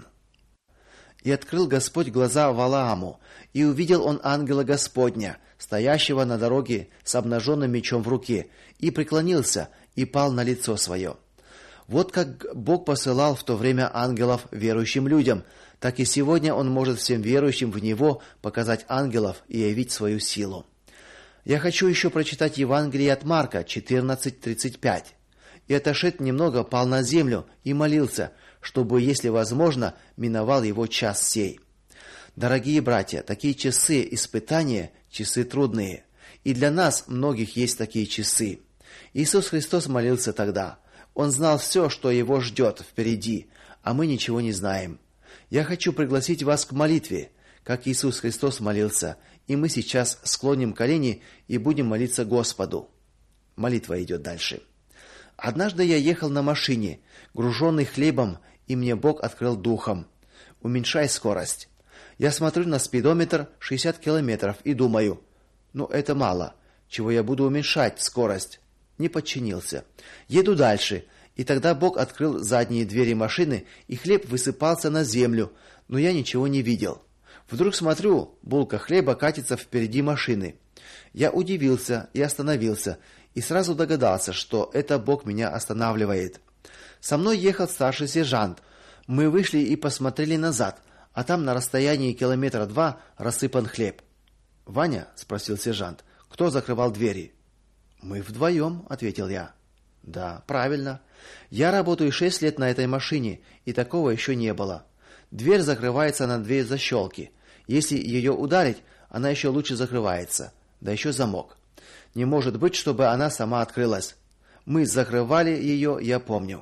«И открыл Господь глаза Валааму, и увидел он ангела Господня, стоящего на дороге с обнаженным мечом в руке, и преклонился, и пал на лицо свое». Вот как Бог посылал в то время ангелов верующим людям, так и сегодня Он может всем верующим в Него показать ангелов и явить свою силу. Я хочу еще прочитать Евангелие от Марка четырнадцать тридцать пять. и, отошед немного, пал на землю и молился, чтобы, если возможно, миновал его час сей. Дорогие братья, такие часы испытания, часы трудные. И для нас многих есть такие часы. Иисус Христос молился тогда. Он знал все, что его ждет впереди, а мы ничего не знаем. Я хочу пригласить вас к молитве, как Иисус Христос молился, и мы сейчас склоним колени и будем молиться Господу. Молитва идет дальше. Однажды я ехал на машине, груженный хлебом, и мне Бог открыл духом: уменьшай скорость. Я смотрю на спидометр шестьдесят километров и думаю: ну это мало. Чего я буду уменьшать скорость? Не подчинился. Еду дальше, и тогда Бог открыл задние двери машины, и хлеб высыпался на землю, но я ничего не видел. Вдруг смотрю, булка хлеба катится впереди машины. Я удивился и остановился, и сразу догадался, что это Бог меня останавливает. Со мной ехал старший сержант. Мы вышли и посмотрели назад, а там на расстоянии километра два рассыпан хлеб. "Ваня", спросил сержант, "кто закрывал двери?" "Мы вдвоем", ответил я. "Да, правильно. Я работаю шесть лет на этой машине, и такого еще не было. Дверь закрывается на две защелки. Если ее ударить, она еще лучше закрывается. Да еще замок. Не может быть, чтобы она сама открылась. Мы закрывали ее, я помню".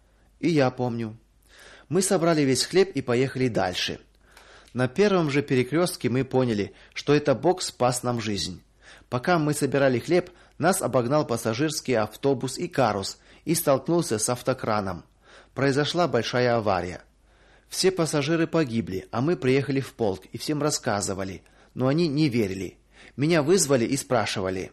"И я помню". Мы собрали весь хлеб и поехали дальше. На первом же перекрестке мы поняли, что это Бог спас нам жизнь. Пока мы собирали хлеб, нас обогнал пассажирский автобус Икарус и столкнулся с автокраном. Произошла большая авария. Все пассажиры погибли, а мы приехали в полк и всем рассказывали, но они не верили. Меня вызвали и спрашивали: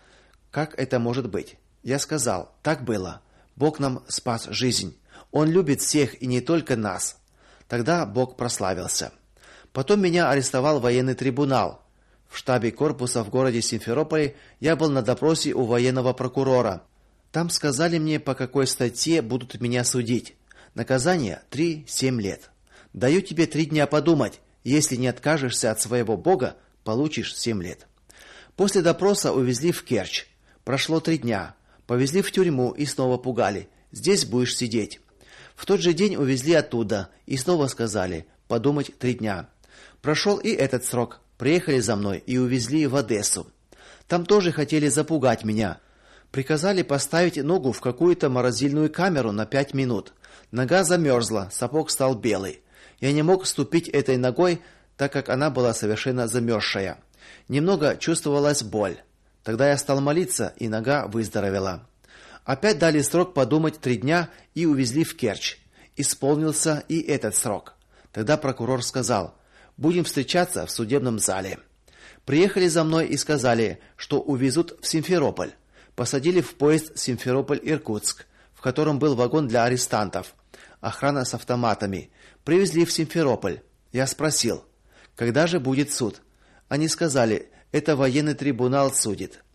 "Как это может быть?" Я сказал: "Так было. Бог нам спас жизнь. Он любит всех и не только нас". Тогда Бог прославился. Потом меня арестовал военный трибунал. В штабе корпуса в городе Симферополе я был на допросе у военного прокурора. Там сказали мне, по какой статье будут меня судить. Наказание три-семь лет. Даю тебе три дня подумать. Если не откажешься от своего Бога, получишь семь лет. После допроса увезли в Керчь. Прошло три дня. Повезли в тюрьму и снова пугали: "Здесь будешь сидеть". В тот же день увезли оттуда и снова сказали: "Подумать три дня". Прошел и этот срок. Приехали за мной и увезли в Одессу. Там тоже хотели запугать меня. Приказали поставить ногу в какую-то морозильную камеру на пять минут. Нога замерзла, сапог стал белый. Я не мог ступить этой ногой, так как она была совершенно замерзшая. Немного чувствовалась боль. Тогда я стал молиться, и нога выздоровела. Опять дали срок подумать три дня и увезли в Керчь. Исполнился и этот срок. Тогда прокурор сказал: "Будем встречаться в судебном зале". Приехали за мной и сказали, что увезут в Симферополь. Посадили в поезд Симферополь-Иркутск, в котором был вагон для арестантов, охрана с автоматами. Привезли в Симферополь. Я спросил: "Когда же будет суд?" Они сказали: "Это военный трибунал судит.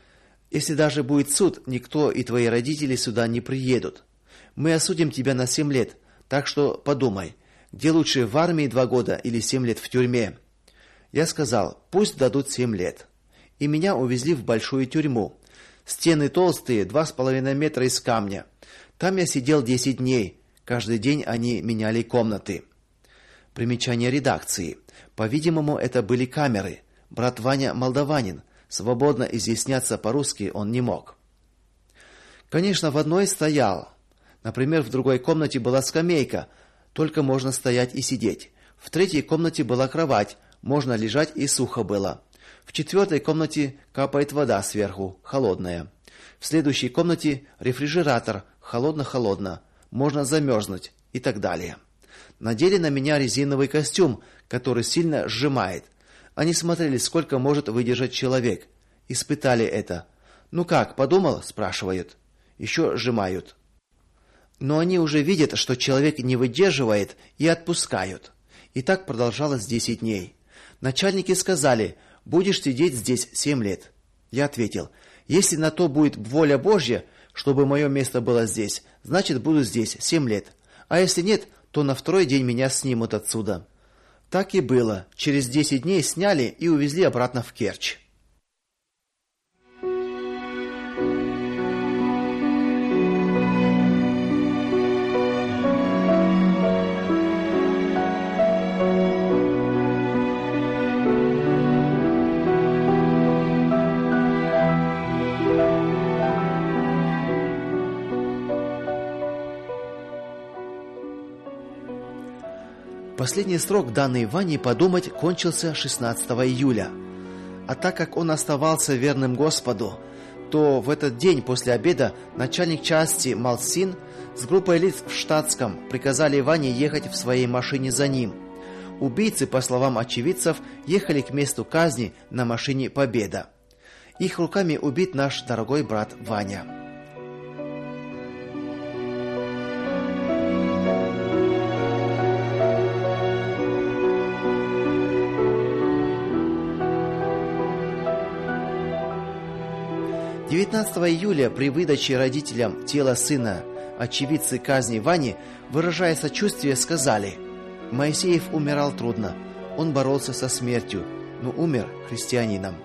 Если даже будет суд, никто и твои родители сюда не приедут. Мы осудим тебя на семь лет, так что подумай, где лучше, в армии два года или семь лет в тюрьме?" Я сказал: "Пусть дадут семь лет". И меня увезли в большую тюрьму. Стены толстые, два с половиной метра из камня. Там я сидел десять дней. Каждый день они меняли комнаты. Примечание редакции. По-видимому, это были камеры. Брат Ваня молдаванин. Свободно изъясняться по-русски он не мог. Конечно, в одной стоял. Например, в другой комнате была скамейка, только можно стоять и сидеть. В третьей комнате была кровать, можно лежать и сухо было. В четвертой комнате капает вода сверху, холодная. В следующей комнате рефрижератор, холодно-холодно, можно замерзнуть и так далее. Надели на меня резиновый костюм, который сильно сжимает. Они смотрели, сколько может выдержать человек. Испытали это. "Ну как, подумал?" спрашивают. Еще сжимают. Но они уже видят, что человек не выдерживает, и отпускают. И так продолжалось десять дней. Начальники сказали: "Будешь сидеть здесь семь лет". Я ответил: "Если на то будет воля Божья, чтобы мое место было здесь, значит, буду здесь семь лет. А если нет, то на второй день меня снимут отсюда". Так и было. Через десять дней сняли и увезли обратно в Керчь. Последний срок, данный Ване подумать, кончился шестнадцатого июля. А так как он оставался верным Господу, то в этот день после обеда начальник части Малсин с группой лиц в штатском приказали Ване ехать в своей машине за ним. Убийцы, по словам очевидцев, ехали к месту казни на машине Победа. Их руками убит наш дорогой брат Ваня. девятнадцатого июля при выдаче родителям тела сына очевидцы казни Вани, выражая сочувствие, сказали: «Моисеев умирал трудно, он боролся со смертью, но умер христианином».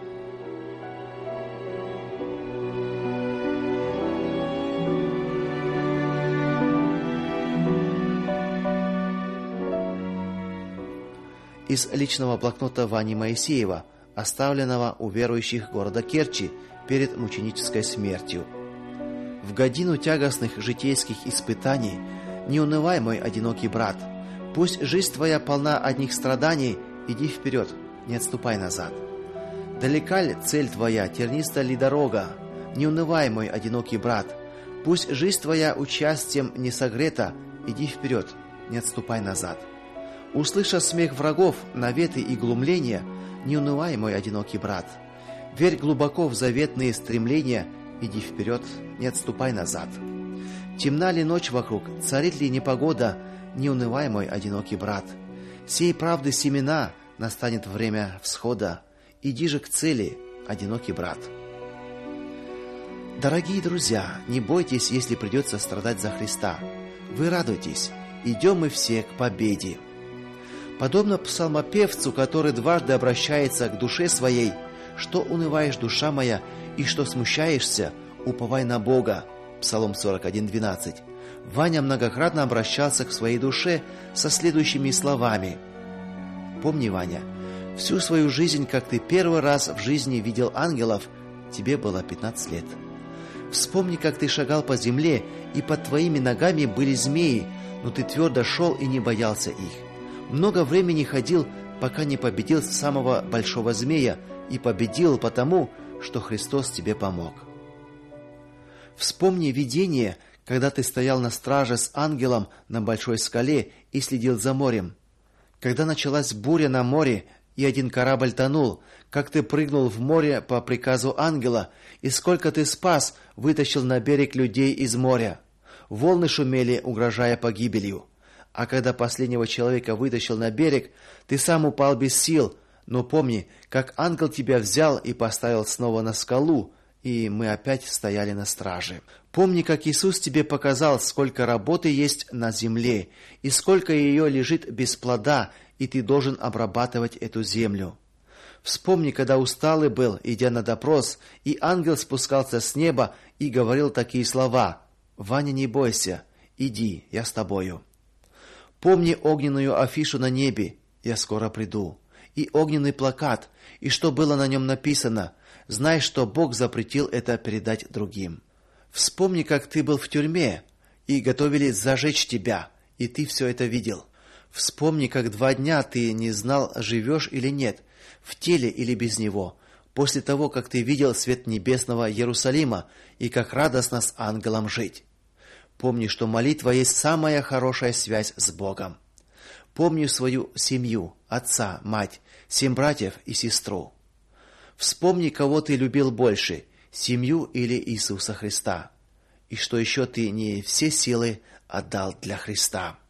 Из личного блокнота Вани Моисеева, оставленного у верующих города Керчи перед мученической смертью. В годину тягостных житейских испытаний не унывай, мой одинокий брат. Пусть жизнь твоя полна одних страданий, иди вперед, не отступай назад. Далека ли цель твоя, терниста ли дорога? Не унывай, мой одинокий брат. Пусть жизнь твоя участием не согрета, иди вперед, не отступай назад. Услыша смех врагов, наветы и глумления, не унывай, мой одинокий брат. Верь глубоко в заветные стремления, иди вперед, не отступай назад. Темна ли ночь вокруг, царит ли непогода, не унывай, мой одинокий брат. Сей правды семена, настанет время всхода, иди же к цели, одинокий брат. Дорогие друзья, не бойтесь, если придется страдать за Христа. Вы радуйтесь, идем мы все к победе. Подобно псалмопевцу, который дважды обращается к душе своей: «Что унываешь, душа моя, и что смущаешься, уповай на Бога». Псалом сорок один двенадцать. Ваня многократно обращался к своей душе со следующими словами: «Помни, Ваня, всю свою жизнь, как ты первый раз в жизни видел ангелов, тебе было пятнадцать лет. Вспомни, как ты шагал по земле, и под твоими ногами были змеи, но ты твердо шел и не боялся их. Много времени ходил, пока не победил самого большого змея, и победил потому, что Христос тебе помог. Вспомни видение, когда ты стоял на страже с ангелом на большой скале и следил за морем. Когда началась буря на море, и один корабль тонул, как ты прыгнул в море по приказу ангела, и сколько ты спас, вытащил на берег людей из моря. Волны шумели, угрожая погибелью. А когда последнего человека вытащил на берег, ты сам упал без сил. Но помни, как ангел тебя взял и поставил снова на скалу, и мы опять стояли на страже. Помни, как Иисус тебе показал, сколько работы есть на земле, и сколько ее лежит без плода, и ты должен обрабатывать эту землю. Вспомни, когда усталый был, идя на допрос, и ангел спускался с неба и говорил такие слова: «Ваня, не бойся, иди, я с тобою». Помни огненную афишу на небе: «Я скоро приду», и огненный плакат, и что было на нем написано: «Знай, что Бог запретил это передать другим». Вспомни, как ты был в тюрьме, и готовили зажечь тебя, и ты все это видел. Вспомни, как два дня ты не знал, живешь или нет, в теле или без него, после того, как ты видел свет небесного Иерусалима, и как радостно с ангелом жить. Помни, что молитва есть самая хорошая связь с Богом. Помни свою семью, отца, мать, семь братьев и сестру. Вспомни, кого ты любил больше, семью или Иисуса Христа, и что еще ты не все силы отдал для Христа.